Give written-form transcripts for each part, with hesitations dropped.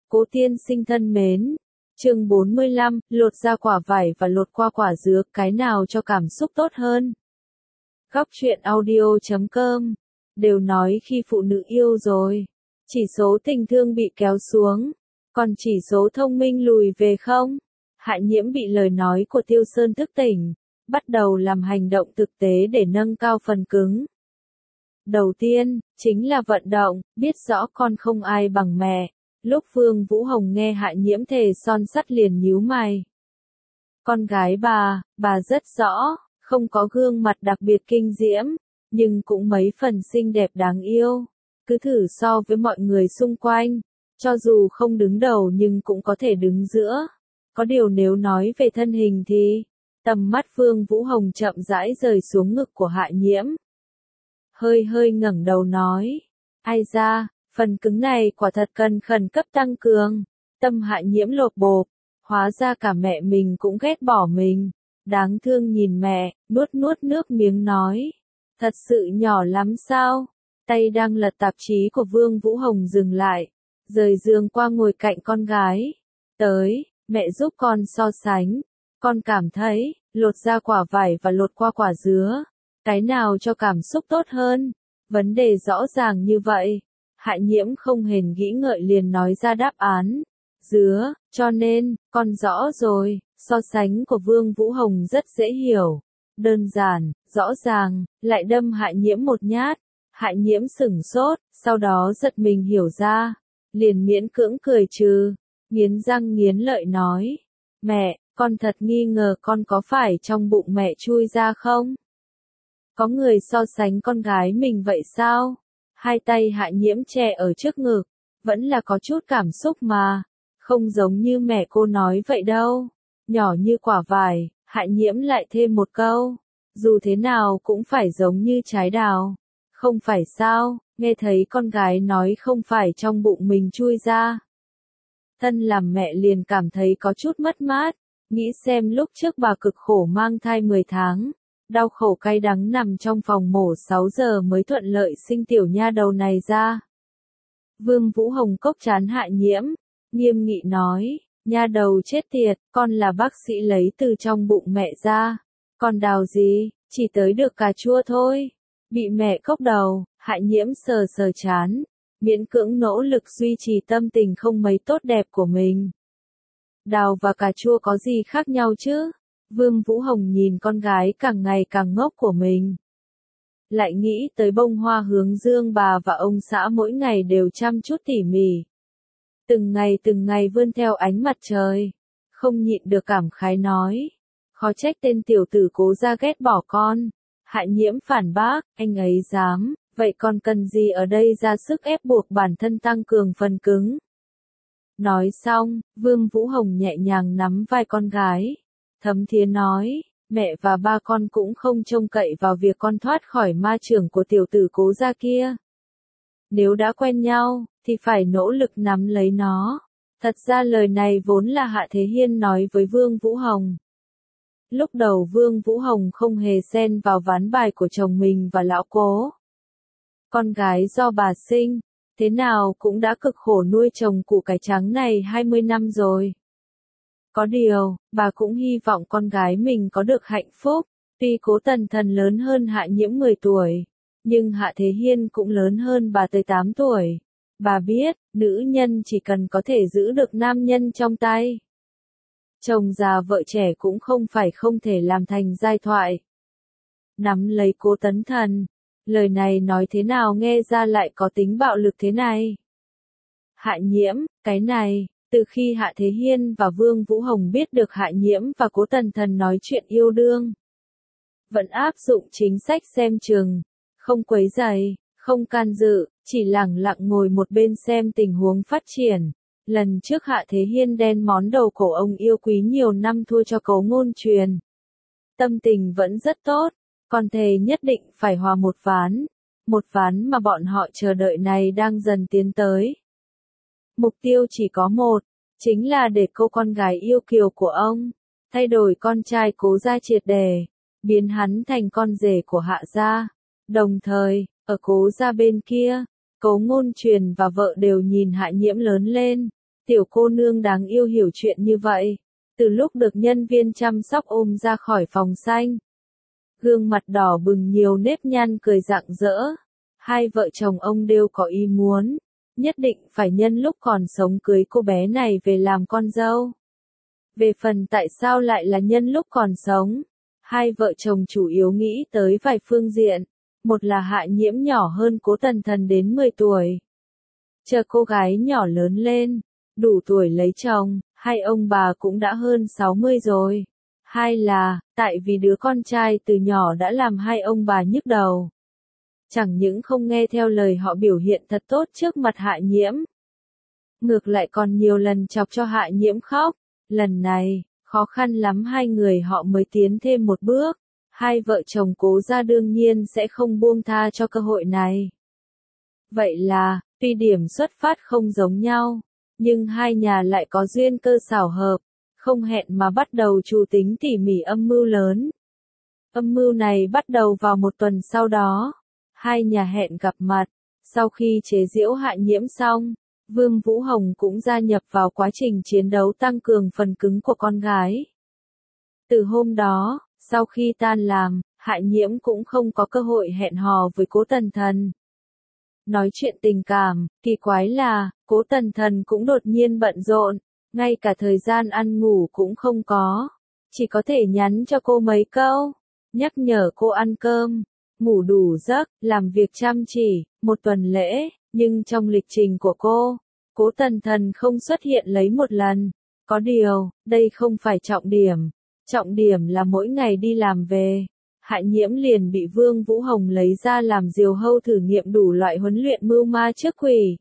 Cố tiên sinh thân mến, chương 45, lột ra quả vải và lột qua quả dứa, cái nào cho cảm xúc tốt hơn? Góc truyện audio.com, đều nói khi phụ nữ yêu rồi, chỉ số tình thương bị kéo xuống, còn chỉ số thông minh lùi về không? Hạ Nhiễm bị lời nói của Tiêu Sơn thức tỉnh, bắt đầu làm hành động thực tế để nâng cao phần cứng. Đầu tiên, chính là vận động, biết rõ con không ai bằng mẹ. Lúc Vương Vũ Hồng nghe Hạ Nhiễm thề son sắt liền nhíu mày. Con gái bà rất rõ, không có gương mặt đặc biệt kinh diễm, nhưng cũng mấy phần xinh đẹp đáng yêu. Cứ thử so với mọi người xung quanh, cho dù không đứng đầu nhưng cũng có thể đứng giữa. Có điều nếu nói về thân hình thì, tầm mắt Vương Vũ Hồng chậm rãi rời xuống ngực của Hạ Nhiễm. Hơi ngẩng đầu nói, ai da, phần cứng này quả thật cần khẩn cấp tăng cường. Tâm Hạ Nhiễm lột bột, hóa ra cả mẹ mình cũng ghét bỏ mình. Đáng thương nhìn mẹ, nuốt nước miếng nói, thật sự nhỏ lắm sao? Tay đang lật tạp chí của Vương Vũ Hồng dừng lại, rời giường qua ngồi cạnh con gái. Tới, mẹ giúp con so sánh. Con cảm thấy, lột ra quả vải và lột qua quả dứa, cái nào cho cảm xúc tốt hơn? Vấn đề rõ ràng như vậy. Hạ Nhiễm không hề nghĩ ngợi liền nói ra đáp án. Dứa, cho nên, con rõ rồi, so sánh của Vương Vũ Hồng rất dễ hiểu. Đơn giản, rõ ràng, lại đâm Hạ Nhiễm một nhát. Hạ Nhiễm sửng sốt, sau đó giật mình hiểu ra. Liền miễn cưỡng cười trừ, nghiến răng nghiến lợi nói. Mẹ, con thật nghi ngờ con có phải trong bụng mẹ chui ra không? Có người so sánh con gái mình vậy sao? Hai tay Hạ Nhiễm che ở trước ngực, vẫn là có chút cảm xúc mà, không giống như mẹ cô nói vậy đâu. Nhỏ như quả vải, Hạ Nhiễm lại thêm một câu, dù thế nào cũng phải giống như trái đào. Không phải sao, nghe thấy con gái nói không phải trong bụng mình chui ra. Thân làm mẹ liền cảm thấy có chút mất mát, nghĩ xem lúc trước bà cực khổ mang thai 10 tháng. Đau khổ cay đắng nằm trong phòng mổ 6 giờ mới thuận lợi sinh tiểu nha đầu này ra. Vương Vũ Hồng cốc trán Hạ Nhiễm, nghiêm nghị nói, nha đầu chết tiệt, con là bác sĩ lấy từ trong bụng mẹ ra. Còn đào gì, chỉ tới được cà chua thôi. Bị mẹ cốc đầu, Hạ Nhiễm sờ chán, miễn cưỡng nỗ lực duy trì tâm tình không mấy tốt đẹp của mình. Đào và cà chua có gì khác nhau chứ? Vương Vũ Hồng nhìn con gái càng ngày càng ngốc của mình. Lại nghĩ tới bông hoa hướng dương bà và ông xã mỗi ngày đều chăm chút tỉ mỉ. Từng ngày vươn theo ánh mặt trời. Không nhịn được cảm khái nói. Khó trách tên tiểu tử Cố gia ghét bỏ con. Hạ Nhiễm phản bác, anh ấy dám, vậy con cần gì ở đây ra sức ép buộc bản thân tăng cường phần cứng. Nói xong, Vương Vũ Hồng nhẹ nhàng nắm vai con gái. Thấm thía nói, mẹ và ba con cũng không trông cậy vào việc con thoát khỏi ma chưởng của tiểu tử Cố gia kia. Nếu đã quen nhau, thì phải nỗ lực nắm lấy nó. Thật ra lời này vốn là Hạ Thế Hiên nói với Vương Vũ Hồng. Lúc đầu Vương Vũ Hồng không hề xen vào ván bài của chồng mình và lão Cố. Con gái do bà sinh, thế nào cũng đã cực khổ nuôi chồng củ cải trắng này 20 năm rồi. Có điều, bà cũng hy vọng con gái mình có được hạnh phúc. Tuy Cố Tần Thần lớn hơn Hạ Nhiễm 10 tuổi, nhưng Hạ Thế Hiên cũng lớn hơn bà tới 8 tuổi. Bà biết, nữ nhân chỉ cần có thể giữ được nam nhân trong tay. Chồng già vợ trẻ cũng không phải không thể làm thành giai thoại. Nắm lấy Cố Tấn Thần, lời này nói thế nào nghe ra lại có tính bạo lực thế này. Hạ Nhiễm, cái này. Từ khi Hạ Thế Hiên và Vương Vũ Hồng biết được Hạ Nhiễm và Cố Tần Thần nói chuyện yêu đương, vẫn áp dụng chính sách xem chừng, không quấy rầy, không can dự, chỉ lẳng lặng ngồi một bên xem tình huống phát triển. Lần trước Hạ Thế Hiên đen món đầu cổ ông yêu quý nhiều năm thua cho Cố Ngôn Truyền. Tâm tình vẫn rất tốt, còn thề nhất định phải hòa một ván mà bọn họ chờ đợi này đang dần tiến tới. Mục tiêu chỉ có một, chính là để cô con gái yêu kiều của ông, thay đổi con trai Cố gia triệt để, biến hắn thành con rể của Hạ gia. Đồng thời, ở Cố gia bên kia, Cố Ngôn Truyền và vợ đều nhìn Hạ Nhiễm lớn lên, Tiểu cô nương đáng yêu hiểu chuyện như vậy. Từ lúc được nhân viên chăm sóc ôm ra khỏi phòng xanh, gương mặt đỏ bừng nhiều nếp nhăn cười rạng rỡ. Hai vợ chồng ông đều có ý muốn, nhất định phải nhân lúc còn sống cưới cô bé này về làm con dâu. Về phần tại sao lại là nhân lúc còn sống, hai vợ chồng chủ yếu nghĩ tới vài phương diện. Một là Hạ Nhiễm nhỏ hơn Cố Tần Thần đến 10 tuổi. Chờ cô gái nhỏ lớn lên, đủ tuổi lấy chồng, hai ông bà cũng đã hơn 60 rồi. Hai là, tại vì đứa con trai từ nhỏ đã làm hai ông bà nhức đầu. Chẳng những không nghe theo lời họ biểu hiện thật tốt trước mặt Hạ Nhiễm, ngược lại còn nhiều lần chọc cho Hạ Nhiễm khóc. Lần này, khó khăn lắm hai người họ mới tiến thêm một bước. Hai vợ chồng Cố gia đương nhiên sẽ không buông tha cho cơ hội này. Vậy là, tuy điểm xuất phát không giống nhau, nhưng hai nhà lại có duyên cơ xảo hợp, không hẹn mà bắt đầu chủ tính tỉ mỉ âm mưu lớn. Âm mưu này bắt đầu vào một tuần sau đó. Hai nhà hẹn gặp mặt, sau khi chế giễu Hạ Nhiễm xong, Vương Vũ Hồng cũng gia nhập vào quá trình chiến đấu tăng cường phần cứng của con gái. Từ hôm đó, sau khi tan làm, Hạ Nhiễm cũng không có cơ hội hẹn hò với Cố Tần Thần. Nói chuyện tình cảm, kỳ quái là, Cố Tần Thần cũng đột nhiên bận rộn, ngay cả thời gian ăn ngủ cũng không có. Chỉ có thể nhắn cho cô mấy câu, nhắc nhở cô ăn cơm, ngủ đủ giấc, làm việc chăm chỉ, một tuần lễ, nhưng trong lịch trình của cô, Cố Tần Thần không xuất hiện lấy một lần. Có điều, đây không phải trọng điểm. Trọng điểm là mỗi ngày đi làm về, Hạ Nhiễm liền bị Vương Vũ Hồng lấy ra làm diều hâu thử nghiệm đủ loại huấn luyện mưu ma trước quỷ.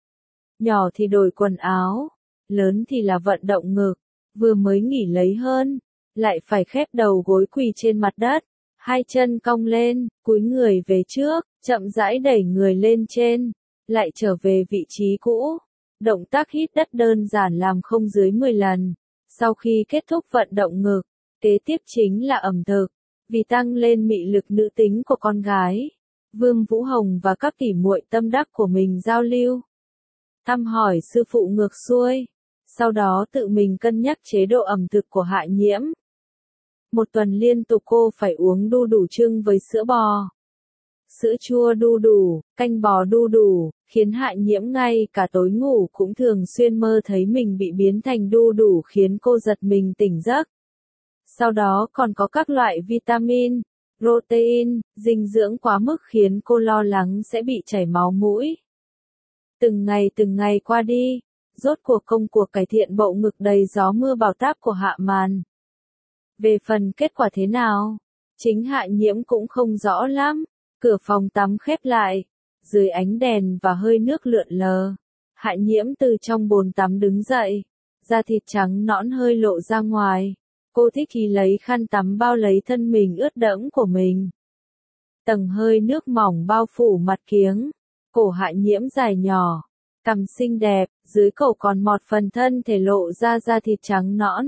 Nhỏ thì đổi quần áo, lớn thì là vận động ngực, vừa mới nghỉ lấy hơn, lại phải khép đầu gối quỳ trên mặt đất, hai chân cong lên, cúi người về trước, chậm rãi đẩy người lên trên, lại trở về vị trí cũ. Động tác hít đất đơn giản làm không dưới 10 lần. Sau khi kết thúc vận động ngực, kế tiếp chính là ẩm thực. Vì tăng lên mị lực nữ tính của con gái, Vương Vũ Hồng và các tỉ muội tâm đắc của mình giao lưu, thăm hỏi sư phụ ngược xuôi, sau đó tự mình cân nhắc chế độ ẩm thực của Hạ Nhiễm. Một tuần liên tục cô phải uống đu đủ trưng với sữa bò, sữa chua đu đủ, canh bò đu đủ, khiến Hạ Nhiễm ngay cả tối ngủ cũng thường xuyên mơ thấy mình bị biến thành đu đủ khiến cô giật mình tỉnh giấc. Sau đó còn có các loại vitamin, protein, dinh dưỡng quá mức khiến cô lo lắng sẽ bị chảy máu mũi. Từng ngày qua đi, rốt cuộc công cuộc cải thiện bộ ngực đầy gió mưa bão táp của Hạ Màn. Về phần kết quả thế nào, chính Hạ Nhiễm cũng không rõ lắm. Cửa phòng tắm khép lại, dưới ánh đèn và hơi nước lượn lờ, Hạ Nhiễm từ trong bồn tắm đứng dậy, da thịt trắng nõn hơi lộ ra ngoài. Cô thích thì lấy khăn tắm bao lấy thân mình ướt đẫm của mình. Tầng hơi nước mỏng bao phủ mặt kiếng, cổ Hạ Nhiễm dài nhỏ, cằm xinh đẹp, dưới cổ còn một phần thân thể lộ ra da thịt trắng nõn.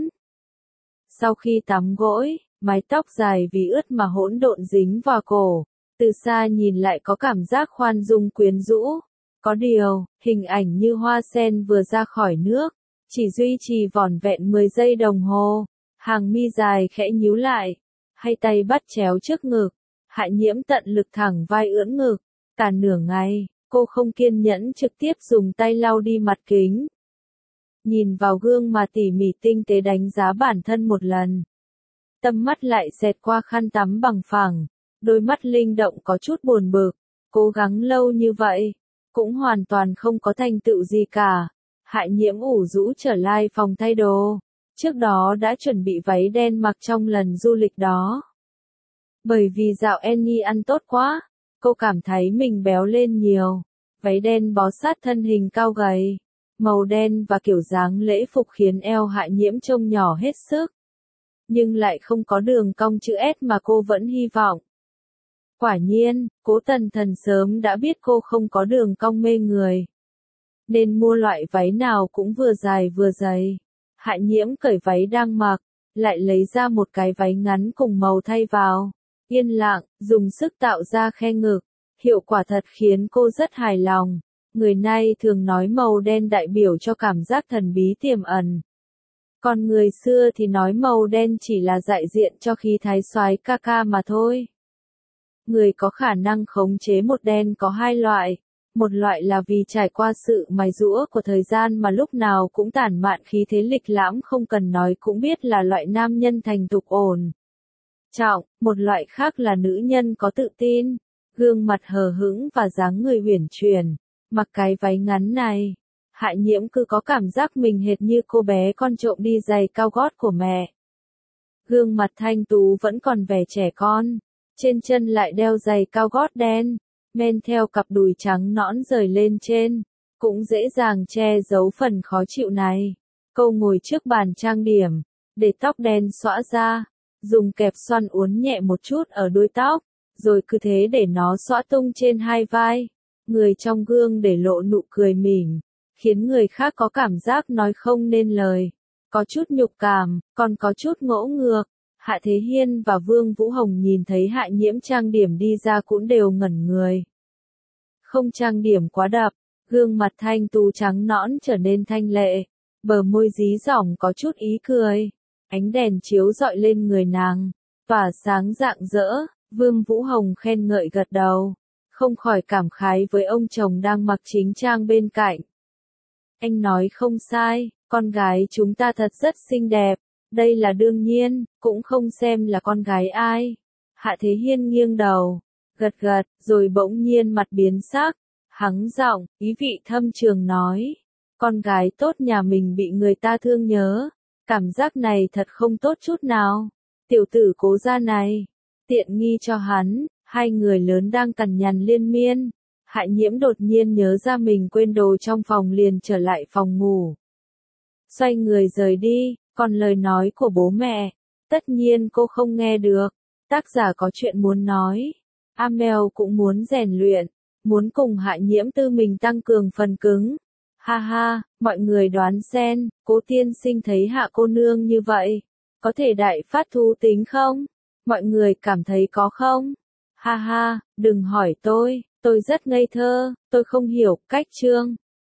Sau khi tắm gội, mái tóc dài vì ướt mà hỗn độn dính vào cổ, từ xa nhìn lại có cảm giác khoan dung quyến rũ. Có điều, hình ảnh như hoa sen vừa ra khỏi nước, chỉ duy trì vỏn vẹn 10 giây đồng hồ. Hàng mi dài khẽ nhíu lại, hai tay bắt chéo trước ngực, Hạ Nhiễm tận lực thẳng vai ưỡn ngực, cả nửa ngày, cô không kiên nhẫn trực tiếp dùng tay lau đi mặt kính. Nhìn vào gương mà tỉ mỉ tinh tế đánh giá bản thân một lần. Tâm mắt lại xẹt qua khăn tắm bằng phẳng, đôi mắt linh động có chút buồn bực, cố gắng lâu như vậy, cũng hoàn toàn không có thành tựu gì cả. Hạ Nhiễm ủ rũ trở lại phòng thay đồ. Trước đó đã chuẩn bị váy đen mặc trong lần du lịch đó. Bởi vì dạo Annie ăn tốt quá, cô cảm thấy mình béo lên nhiều. Váy đen bó sát thân hình cao gầy, màu đen và kiểu dáng lễ phục khiến eo Hạ Nhiễm trông nhỏ hết sức. Nhưng lại không có đường cong chữ S mà cô vẫn hy vọng. Quả nhiên, Cố Tần Thần sớm đã biết cô không có đường cong mê người, nên mua loại váy nào cũng vừa dài vừa dày. Hạ Nhiễm cởi váy đang mặc, lại lấy ra một cái váy ngắn cùng màu thay vào. Yên lặng, dùng sức tạo ra khe ngực. Hiệu quả thật khiến cô rất hài lòng. Người nay thường nói màu đen đại biểu cho cảm giác thần bí tiềm ẩn. Còn người xưa thì nói màu đen chỉ là đại diện cho khí thái soái ca ca mà thôi. Người có khả năng khống chế một đen có hai loại. Một loại là vì trải qua sự mài giũa của thời gian mà lúc nào cũng tản mạn khí thế lịch lãm không cần nói cũng biết là loại nam nhân thành thục ổn trọng, một loại khác là nữ nhân có tự tin, gương mặt hờ hững và dáng người uyển chuyển. Mặc cái váy ngắn này, Hạ Nhiễm cứ có cảm giác mình hệt như cô bé con trộm đi giày cao gót của mẹ. Gương mặt thanh tú vẫn còn vẻ trẻ con, trên chân lại đeo giày cao gót đen, men theo cặp đùi trắng nõn rời lên trên, cũng dễ dàng che giấu phần khó chịu này. Cô ngồi trước bàn trang điểm, để tóc đen xõa ra, dùng kẹp xoăn uốn nhẹ một chút ở đuôi tóc, rồi cứ thế để nó xõa tung trên hai vai. Người trong gương để lộ nụ cười mỉm, khiến người khác có cảm giác nói không nên lời. Có chút nhục cảm, còn có chút ngỗ ngược. Hạ Thế Hiên và Vương Vũ Hồng nhìn thấy Hạ Nhiễm trang điểm đi ra cũng đều ngẩn người. Không trang điểm quá đậm, gương mặt thanh tú trắng nõn trở nên thanh lệ, bờ môi dí dỏng có chút ý cười. Ánh đèn chiếu rọi lên người nàng, tỏa sáng rạng rỡ. Vương Vũ Hồng khen ngợi gật đầu, không khỏi cảm khái với ông chồng đang mặc chính trang bên cạnh. Anh nói không sai, con gái chúng ta thật rất xinh đẹp, đây là đương nhiên, cũng không xem là con gái ai. Hạ Thế Hiên nghiêng đầu, gật gật, rồi bỗng nhiên mặt biến sắc, hắng giọng, ý vị thâm trường nói, con gái tốt nhà mình bị người ta thương nhớ, cảm giác này thật không tốt chút nào. Tiểu tử Cố gia này, tiện nghi cho hắn. Hai người lớn đang cằn nhằn liên miên. Hạ Nhiễm đột nhiên nhớ ra mình quên đồ trong phòng liền trở lại phòng ngủ. Xoay người rời đi, còn lời nói của bố mẹ, tất nhiên cô không nghe được. Tác giả có chuyện muốn nói. Amel cũng muốn rèn luyện, muốn cùng Hạ Nhiễm tư mình tăng cường phần cứng. Ha ha, mọi người đoán xem, Cố tiên sinh thấy Hạ cô nương như vậy, có thể đại phát thú tính không? Mọi người cảm thấy có không? Ha ha, đừng hỏi tôi rất ngây thơ, tôi không hiểu cách chương.